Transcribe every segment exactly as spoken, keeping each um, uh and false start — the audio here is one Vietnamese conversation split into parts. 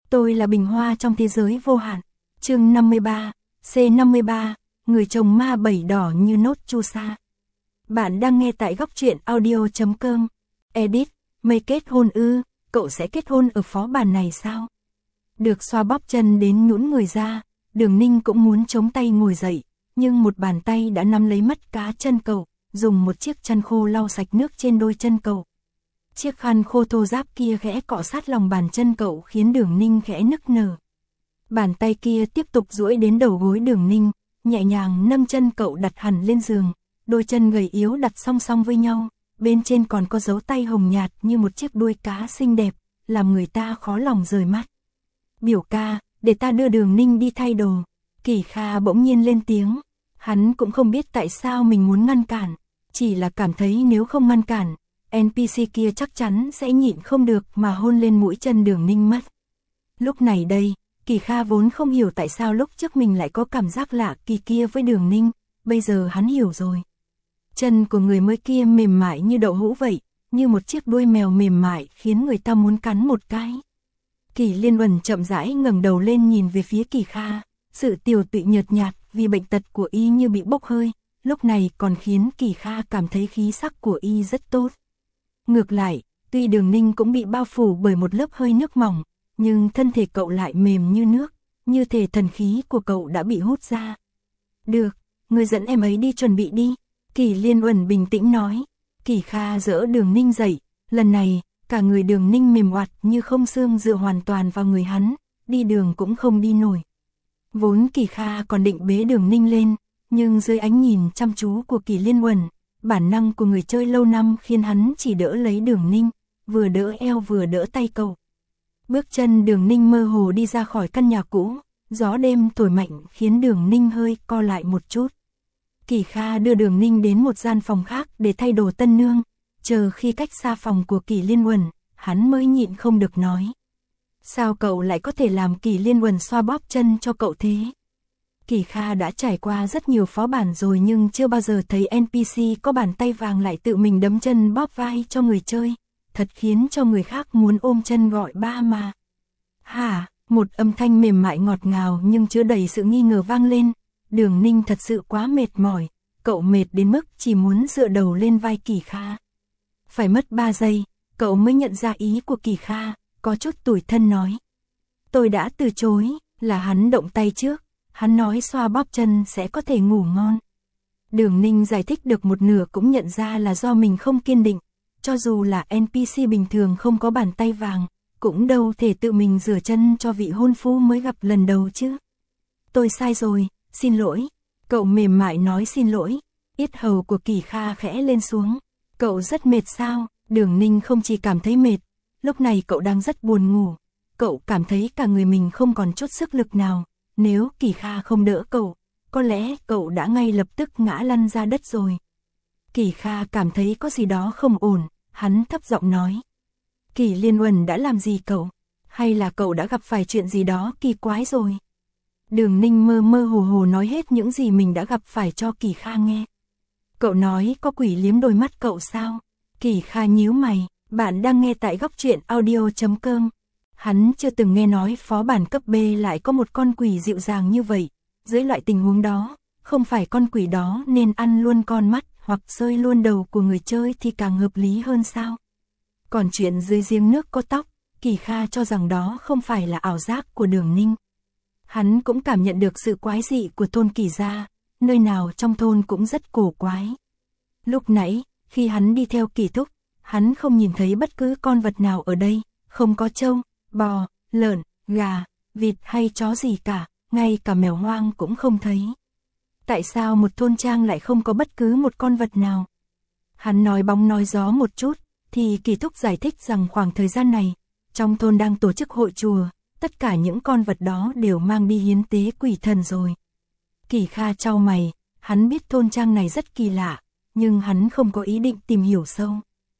Tôi là bình hoa trong thế giới vô hạn. Chương năm mươi ba, C năm mươi ba, người chồng ma bảy đỏ như nốt chu sa. Bạn đang nghe tại góc truyện audio chấm com. Edit, mây kết hôn ư, cậu sẽ kết hôn ở phó bản này sao? Được xoa bóp chân đến nhũn người ra, Đường Ninh cũng muốn chống tay ngồi dậy, nhưng một bàn tay đã nắm lấy mắt cá chân cậu, dùng một chiếc chăn khô lau sạch nước trên đôi chân cậu. Chiếc khăn khô thô ráp kia khẽ cọ sát lòng bàn chân cậu khiến Đường Ninh khẽ nức nở. Bàn tay kia tiếp tục duỗi đến đầu gối Đường Ninh, nhẹ nhàng nâng chân cậu đặt hẳn lên giường, đôi chân gầy yếu đặt song song với nhau, bên trên còn có dấu tay hồng nhạt như một chiếc đuôi cá xinh đẹp, làm người ta khó lòng rời mắt. Biểu ca, để ta đưa Đường Ninh đi thay đồ. Kỳ Kha bỗng nhiên lên tiếng, hắn cũng không biết tại sao mình muốn ngăn cản, chỉ là cảm thấy nếu không ngăn cản, en pê xê kia chắc chắn sẽ nhịn không được mà hôn lên mũi chân Đường Ninh mất. Lúc này đây, Kỳ Kha vốn không hiểu tại sao lúc trước mình lại có cảm giác lạ kỳ kia với Đường Ninh, bây giờ hắn hiểu rồi. Chân của người mới kia mềm mại như đậu hũ vậy, như một chiếc đuôi mèo mềm mại khiến người ta muốn cắn một cái. Kỳ Liên Uẩn chậm rãi ngẩng đầu lên nhìn về phía Kỳ Kha, sự tiều tụy nhợt nhạt vì bệnh tật của y như bị bốc hơi, lúc này còn khiến Kỳ Kha cảm thấy khí sắc của y rất tốt. Ngược lại, tuy Đường Ninh cũng bị bao phủ bởi một lớp hơi nước mỏng, nhưng thân thể cậu lại mềm như nước, như thể thần khí của cậu đã bị hút ra. Được, người dẫn em ấy đi chuẩn bị đi, Kỳ Liên Uẩn bình tĩnh nói. Kỳ Kha dỡ Đường Ninh dậy, lần này, cả người Đường Ninh mềm oặt như không xương dựa hoàn toàn vào người hắn, đi đường cũng không đi nổi. Vốn Kỳ Kha còn định bế Đường Ninh lên, nhưng dưới ánh nhìn chăm chú của Kỳ Liên Uẩn, bản năng của người chơi lâu năm khiến hắn chỉ đỡ lấy Đường Ninh, vừa đỡ eo vừa đỡ tay cậu. Bước chân Đường Ninh mơ hồ đi ra khỏi căn nhà cũ, gió đêm thổi mạnh khiến Đường Ninh hơi co lại một chút. Kỳ Kha đưa Đường Ninh đến một gian phòng khác để thay đồ tân nương, chờ khi cách xa phòng của Kỳ Liên Uẩn, hắn mới nhịn không được nói. Sao cậu lại có thể làm Kỳ Liên Uẩn xoa bóp chân cho cậu thế? Kỳ Kha đã trải qua rất nhiều phó bản rồi nhưng chưa bao giờ thấy en pê xê có bàn tay vàng lại tự mình đấm chân bóp vai cho người chơi, thật khiến cho người khác muốn ôm chân gọi ba mà. Hả, một âm thanh mềm mại ngọt ngào nhưng chứa đầy sự nghi ngờ vang lên. Đường Ninh thật sự quá mệt mỏi, cậu mệt đến mức chỉ muốn dựa đầu lên vai Kỳ Kha. Phải mất ba giây, cậu mới nhận ra ý của Kỳ Kha, có chút tủi thân nói. Tôi đã từ chối, là hắn động tay trước, hắn nói xoa bóp chân sẽ có thể ngủ ngon. Đường Ninh giải thích được một nửa cũng nhận ra là do mình không kiên định, cho dù là en pê xê bình thường không có bàn tay vàng, cũng đâu thể tự mình rửa chân cho vị hôn phu mới gặp lần đầu chứ. Tôi sai rồi, xin lỗi. Cậu mềm mại nói xin lỗi. Yết hầu của Kỳ Kha khẽ lên xuống. Cậu rất mệt sao? Đường Ninh không chỉ cảm thấy mệt, lúc này cậu đang rất buồn ngủ. Cậu cảm thấy cả người mình không còn chút sức lực nào. Nếu Kỳ Kha không đỡ cậu, có lẽ cậu đã ngay lập tức ngã lăn ra đất rồi. Kỳ Kha cảm thấy có gì đó không ổn, hắn thấp giọng nói. Kỳ Liên Uẩn đã làm gì cậu? Hay là cậu đã gặp phải chuyện gì đó kỳ quái rồi? Đường Ninh mơ mơ hồ hồ nói hết những gì mình đã gặp phải cho Kỳ Kha nghe. Cậu nói có quỷ liếm đôi mắt cậu sao? Kỳ Kha nhíu mày, bạn đang nghe tại góc truyện audio chấm com. Hắn chưa từng nghe nói phó bản cấp B lại có một con quỷ dịu dàng như vậy. Dưới loại tình huống đó, không phải con quỷ đó nên ăn luôn con mắt hoặc rơi luôn đầu của người chơi thì càng hợp lý hơn sao? Còn chuyện dưới giếng nước có tóc, Kỳ Kha cho rằng đó không phải là ảo giác của Đường Ninh. Hắn cũng cảm nhận được sự quái dị của thôn Kỳ gia, nơi nào trong thôn cũng rất cổ quái. Lúc nãy, khi hắn đi theo Kỳ Thúc, hắn không nhìn thấy bất cứ con vật nào ở đây, không có trâu, bò, lợn, gà, vịt hay chó gì cả, ngay cả mèo hoang cũng không thấy. Tại sao một thôn trang lại không có bất cứ một con vật nào? Hắn nói bóng nói gió một chút, thì Kỳ Thúc giải thích rằng khoảng thời gian này, trong thôn đang tổ chức hội chùa, tất cả những con vật đó đều mang đi hiến tế quỷ thần rồi. Kỳ Kha chau mày, hắn biết thôn trang này rất kỳ lạ, nhưng hắn không có ý định tìm hiểu sâu.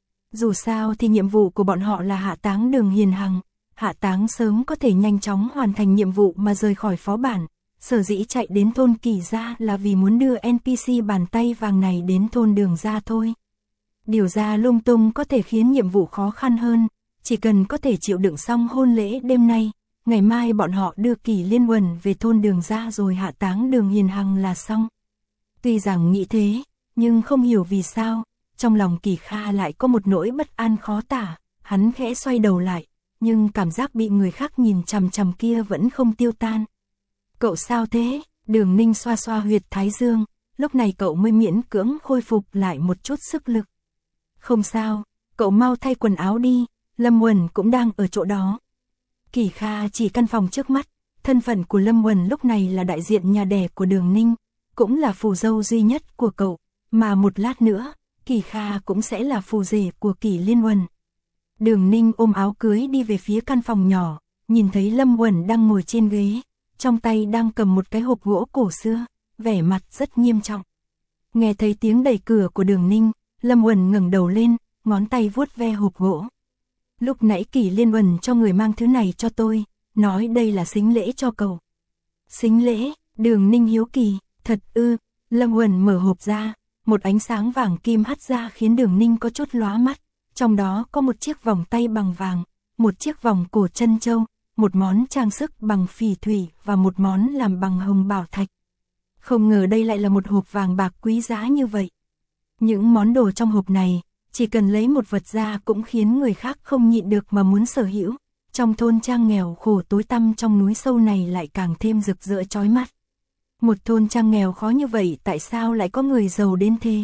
Dù sao thì nhiệm vụ của bọn họ là hạ táng Đường Hiền Hằng, hạ táng sớm có thể nhanh chóng hoàn thành nhiệm vụ mà rời khỏi phó bản. Sở dĩ chạy đến thôn Kỳ gia là vì muốn đưa en pê xê bàn tay vàng này đến thôn Đường gia thôi. Điều ra lung tung có thể khiến nhiệm vụ khó khăn hơn, chỉ cần có thể chịu đựng xong hôn lễ đêm nay, ngày mai bọn họ đưa Kỳ Liên Uẩn về thôn Đường ra rồi hạ táng Đường Hiền Hằng là xong. Tuy rằng nghĩ thế, nhưng không hiểu vì sao, trong lòng Kỳ Kha lại có một nỗi bất an khó tả, hắn khẽ xoay đầu lại, nhưng cảm giác bị người khác nhìn chằm chằm kia vẫn không tiêu tan. Cậu sao thế? Đường Ninh xoa xoa huyệt thái dương, lúc này cậu mới miễn cưỡng khôi phục lại một chút sức lực. Không sao, cậu mau thay quần áo đi, Lâm Uẩn cũng đang ở chỗ đó. Kỳ Kha chỉ căn phòng trước mắt, thân phận của Lâm Uẩn lúc này là đại diện nhà đẻ của Đường Ninh, cũng là phù dâu duy nhất của cậu, mà một lát nữa, Kỳ Kha cũng sẽ là phù rể của Kỳ Liên Uẩn. Đường Ninh ôm áo cưới đi về phía căn phòng nhỏ, nhìn thấy Lâm Uẩn đang ngồi trên ghế, trong tay đang cầm một cái hộp gỗ cổ xưa, vẻ mặt rất nghiêm trọng. Nghe thấy tiếng đẩy cửa của Đường Ninh, Lâm Uẩn ngẩng đầu lên, ngón tay vuốt ve hộp gỗ. Lúc nãy Kỳ Liên Uẩn cho người mang thứ này cho tôi, nói đây là sính lễ cho cậu. Sính lễ? Đường Ninh hiếu kỳ, thật ư? Lâm Uẩn mở hộp ra, một ánh sáng vàng kim hắt ra khiến Đường Ninh có chút lóa mắt, trong đó có một chiếc vòng tay bằng vàng, một chiếc vòng cổ chân châu, một món trang sức bằng phỉ thủy và một món làm bằng hồng bảo thạch. Không ngờ đây lại là một hộp vàng bạc quý giá như vậy. Những món đồ trong hộp này, chỉ cần lấy một vật ra cũng khiến người khác không nhịn được mà muốn sở hữu. Trong thôn trang nghèo khổ tối tăm trong núi sâu này lại càng thêm rực rỡ chói mắt. Một thôn trang nghèo khó như vậy tại sao lại có người giàu đến thế?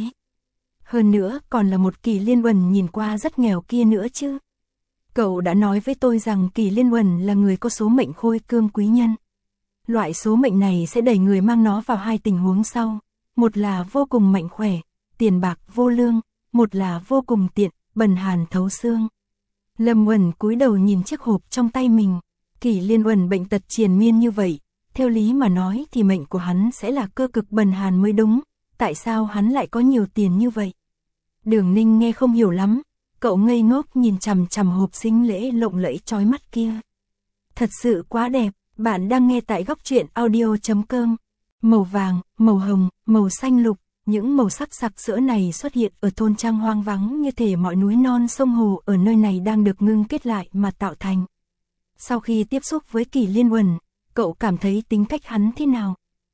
Hơn nữa còn là một Kỳ Liên Uẩn nhìn qua rất nghèo kia nữa chứ. Cậu đã nói với tôi rằng Kỳ Liên Uẩn là người có số mệnh khôi cương quý nhân. Loại số mệnh này sẽ đẩy người mang nó vào hai tình huống sau. Một là vô cùng mạnh khỏe, tiền bạc vô lương, một là vô cùng tiện, bần hàn thấu xương. Lâm Uẩn cúi đầu nhìn chiếc hộp trong tay mình. Kỳ Liên Uẩn bệnh tật triền miên như vậy, theo lý mà nói thì mệnh của hắn sẽ là cơ cực bần hàn mới đúng. Tại sao hắn lại có nhiều tiền như vậy? Đường Ninh nghe không hiểu lắm, cậu ngây ngốc nhìn chằm chằm hộp sính lễ lộng lẫy chói mắt kia. Thật sự quá đẹp, bạn đang nghe tại góc truyện audio chấm com. Màu vàng, màu hồng, màu xanh lục, những màu sắc sặc sỡ này xuất hiện ở thôn trang hoang vắng như thể mọi núi non sông hồ ở nơi này đang được ngưng kết lại mà tạo thành. Sau khi tiếp xúc với Kỳ Liên Uẩn, cậu cảm thấy tính cách hắn thế nào?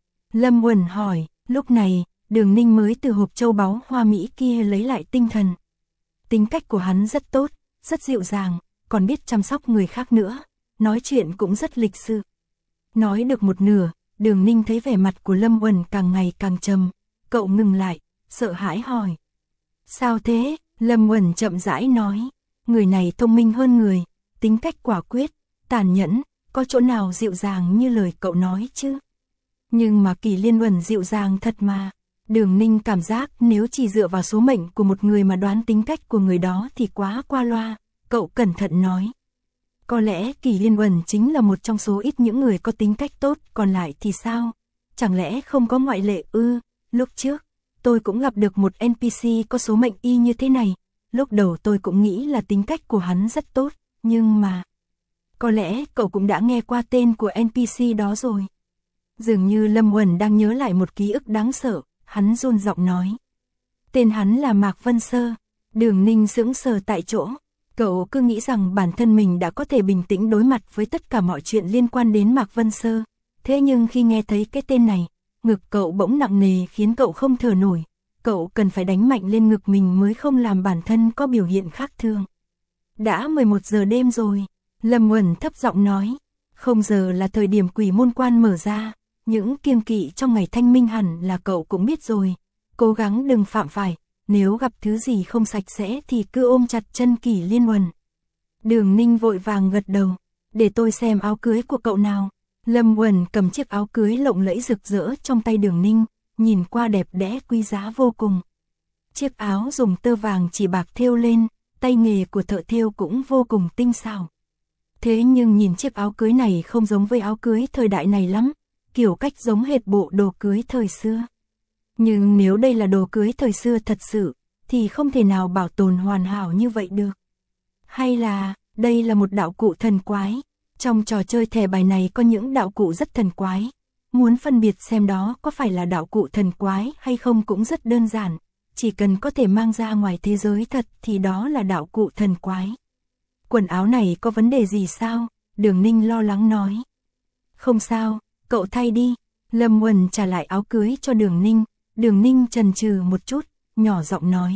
Lâm Uẩn hỏi, lúc này, Đường Ninh mới từ hộp châu báu hoa mỹ kia lấy lại tinh thần. Tính cách của hắn rất tốt, rất dịu dàng, còn biết chăm sóc người khác nữa, nói chuyện cũng rất lịch sự. Nói được một nửa, Đường Ninh thấy vẻ mặt của Lâm Uẩn càng ngày càng trầm, cậu ngừng lại, sợ hãi hỏi. Sao thế? Lâm Uẩn chậm rãi nói, người này thông minh hơn người, tính cách quả quyết, tàn nhẫn, có chỗ nào dịu dàng như lời cậu nói chứ? Nhưng mà Kỳ Liên Uẩn dịu dàng thật mà. Đường Ninh cảm giác nếu chỉ dựa vào số mệnh của một người mà đoán tính cách của người đó thì quá qua loa, cậu cẩn thận nói. Có lẽ Kỳ Liên Uẩn chính là một trong số ít những người có tính cách tốt, còn lại thì sao? Chẳng lẽ không có ngoại lệ ư? Lúc trước, tôi cũng gặp được một en pê xê có số mệnh y như thế này, lúc đầu tôi cũng nghĩ là tính cách của hắn rất tốt, nhưng mà... Có lẽ cậu cũng đã nghe qua tên của en pê xê đó rồi. Dường như Lâm Uẩn đang nhớ lại một ký ức đáng sợ. Hắn run giọng nói. Tên hắn là Mạc Vân Sơ. Đường Ninh sững sờ tại chỗ. Cậu cứ nghĩ rằng bản thân mình đã có thể bình tĩnh đối mặt với tất cả mọi chuyện liên quan đến Mạc Vân Sơ. Thế nhưng khi nghe thấy cái tên này, ngực cậu bỗng nặng nề khiến cậu không thở nổi. Cậu cần phải đánh mạnh lên ngực mình mới không làm bản thân có biểu hiện khác thường. Đã mười một giờ đêm rồi. Lâm Uẩn thấp giọng nói. Không giờ là thời điểm quỷ môn quan mở ra. Những kiêng kỵ trong ngày thanh minh hẳn là cậu cũng biết rồi. Cố gắng đừng phạm phải. Nếu gặp thứ gì không sạch sẽ thì cứ ôm chặt chân Kỳ Liên Uẩn. Đường Ninh vội vàng gật đầu. Để tôi xem áo cưới của cậu nào. Lâm Uẩn cầm chiếc áo cưới lộng lẫy rực rỡ trong tay Đường Ninh. Nhìn qua đẹp đẽ quý giá vô cùng. Chiếc áo dùng tơ vàng chỉ bạc thêu lên. Tay nghề của thợ thêu cũng vô cùng tinh xảo. Thế nhưng nhìn chiếc áo cưới này không giống với áo cưới thời đại này lắm. Kiểu cách giống hệt bộ đồ cưới thời xưa. Nhưng nếu đây là đồ cưới thời xưa thật sự, thì không thể nào bảo tồn hoàn hảo như vậy được. Hay là, đây là một đạo cụ thần quái. Trong trò chơi thẻ bài này có những đạo cụ rất thần quái. Muốn phân biệt xem đó có phải là đạo cụ thần quái hay không cũng rất đơn giản. Chỉ cần có thể mang ra ngoài thế giới thật thì đó là đạo cụ thần quái. Quần áo này có vấn đề gì sao? Đường Ninh lo lắng nói. Không sao, cậu thay đi. Lâm Uẩn trả lại áo cưới cho Đường Ninh. Đường Ninh chần chừ một chút, nhỏ giọng nói.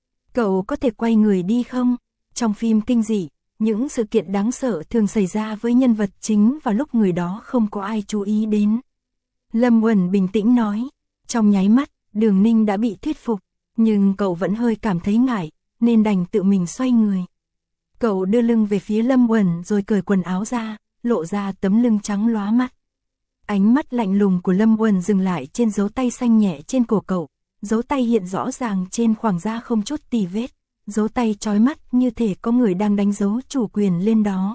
Cậu có thể quay người đi không? Trong phim kinh dị, những sự kiện đáng sợ thường xảy ra với nhân vật chính vào lúc người đó không có ai chú ý đến. Lâm Uẩn bình tĩnh nói. Trong nháy mắt, Đường Ninh đã bị thuyết phục, nhưng cậu vẫn hơi cảm thấy ngại, nên đành tự mình xoay người. Cậu đưa lưng về phía Lâm Uẩn rồi cởi quần áo ra, lộ ra tấm lưng trắng lóa mắt. Ánh mắt lạnh lùng của Lâm Uẩn dừng lại trên dấu tay xanh nhẹ trên cổ cậu, dấu tay hiện rõ ràng trên khoảng da không chút tì vết, dấu tay chói mắt như thể có người đang đánh dấu chủ quyền lên đó.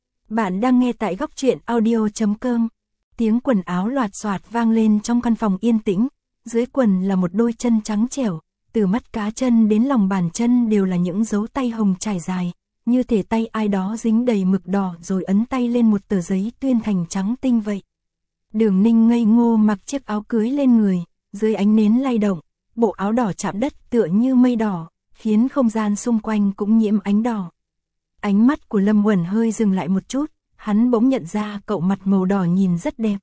Bạn đang nghe tại góc truyện audio chấm com. Tiếng quần áo loạt xoạt vang lên trong căn phòng yên tĩnh, dưới quần là một đôi chân trắng trẻo, từ mắt cá chân đến lòng bàn chân đều là những dấu tay hồng trải dài, như thể tay ai đó dính đầy mực đỏ rồi ấn tay lên một tờ giấy tuyên thành trắng tinh vậy. Đường Ninh ngây ngô mặc chiếc áo cưới lên người, dưới ánh nến lay động, bộ áo đỏ chạm đất tựa như mây đỏ, khiến không gian xung quanh cũng nhiễm ánh đỏ. Ánh mắt của Lâm Uẩn hơi dừng lại một chút, hắn bỗng nhận ra cậu mặt màu đỏ nhìn rất đẹp.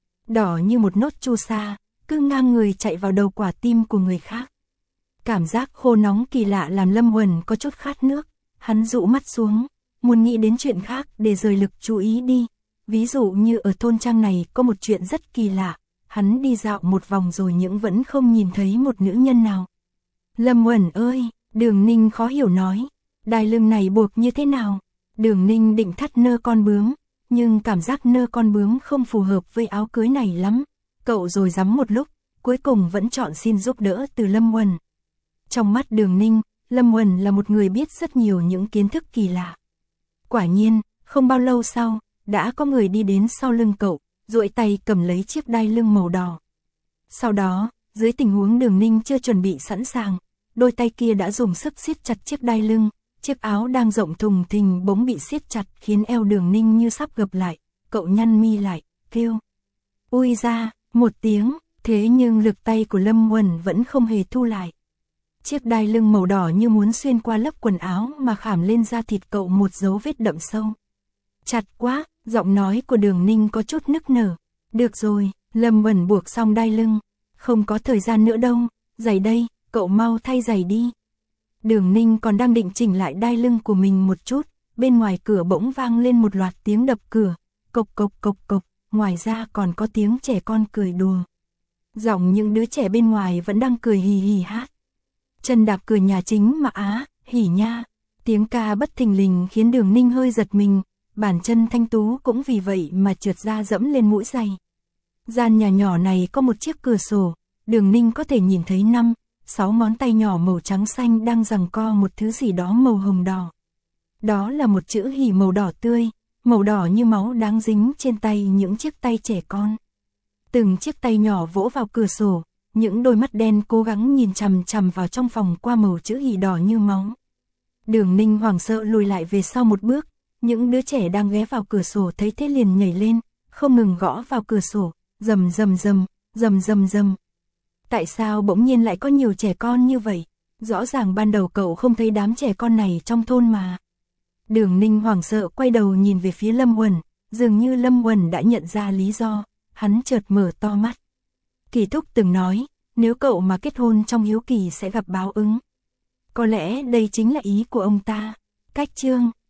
Đỏ như một nốt chu sa, cứ ngang người chạy vào đầu quả tim của người khác. Cảm giác khô nóng kỳ lạ làm Lâm Uẩn có chút khát nước, hắn dụ mắt xuống, muốn nghĩ đến chuyện khác để rời lực chú ý đi. Ví dụ như ở thôn trang này có một chuyện rất kỳ lạ, hắn đi dạo một vòng rồi nhưng vẫn không nhìn thấy một nữ nhân nào. Lâm Uẩn ơi, Đường Ninh khó hiểu nói, đai lưng này buộc như thế nào? Đường Ninh định thắt nơ con bướm, nhưng cảm giác nơ con bướm không phù hợp với áo cưới này lắm. Cậu rồi dắm một lúc, cuối cùng vẫn chọn xin giúp đỡ từ Lâm Uẩn. Trong mắt Đường Ninh, Lâm Uẩn là một người biết rất nhiều những kiến thức kỳ lạ. Quả nhiên, không bao lâu sau, đã có người đi đến sau lưng cậu, duỗi tay cầm lấy chiếc đai lưng màu đỏ. Sau đó, dưới tình huống Đường Ninh chưa chuẩn bị sẵn sàng, đôi tay kia đã dùng sức siết chặt chiếc đai lưng, chiếc áo đang rộng thùng thình bỗng bị siết chặt khiến eo Đường Ninh như sắp gập lại, cậu nhăn mi lại, kêu. Ui ra, một tiếng, thế nhưng lực tay của Lâm Uẩn vẫn không hề thu lại. Chiếc đai lưng màu đỏ như muốn xuyên qua lớp quần áo mà khảm lên da thịt cậu một dấu vết đậm sâu. Chặt quá, giọng nói của Đường Ninh có chút nức nở. Được rồi, Lâm Uẩn buộc xong đai lưng. Không có thời gian nữa đâu, giày đây, cậu mau thay giày đi. Đường Ninh còn đang định chỉnh lại đai lưng của mình một chút, bên ngoài cửa bỗng vang lên một loạt tiếng đập cửa, cộc cộc cộc cộc, ngoài ra còn có tiếng trẻ con cười đùa. Giọng những đứa trẻ bên ngoài vẫn đang cười hì hì hát. Chân đạp cửa nhà chính mà á, hỉ nha. Tiếng ca bất thình lình khiến Đường Ninh hơi giật mình, bàn chân thanh tú cũng vì vậy mà trượt ra dẫm lên mũi giày. Gian nhà nhỏ này có một chiếc cửa sổ, Đường Ninh có thể nhìn thấy năm, sáu ngón tay nhỏ màu trắng xanh đang giằng co một thứ gì đó màu hồng đỏ. Đó là một chữ hỉ màu đỏ tươi, màu đỏ như máu đang dính trên tay những chiếc tay trẻ con. Từng chiếc tay nhỏ vỗ vào cửa sổ, những đôi mắt đen cố gắng nhìn chằm chằm vào trong phòng qua màu chữ hỉ đỏ như máu. Đường Ninh hoảng sợ lùi lại về sau một bước, những đứa trẻ đang ghé vào cửa sổ thấy thế liền nhảy lên, không ngừng gõ vào cửa sổ, rầm rầm rầm, rầm rầm rầm. Tại sao bỗng nhiên lại có nhiều trẻ con như vậy? Rõ ràng ban đầu cậu không thấy đám trẻ con này trong thôn mà. Đường Ninh hoảng sợ quay đầu nhìn về phía Lâm Uẩn, dường như Lâm Uẩn đã nhận ra lý do, hắn chợt mở to mắt. Kỳ Thúc từng nói, nếu cậu mà kết hôn trong hiếu kỳ sẽ gặp báo ứng. Có lẽ đây chính là ý của ông ta. Cách chương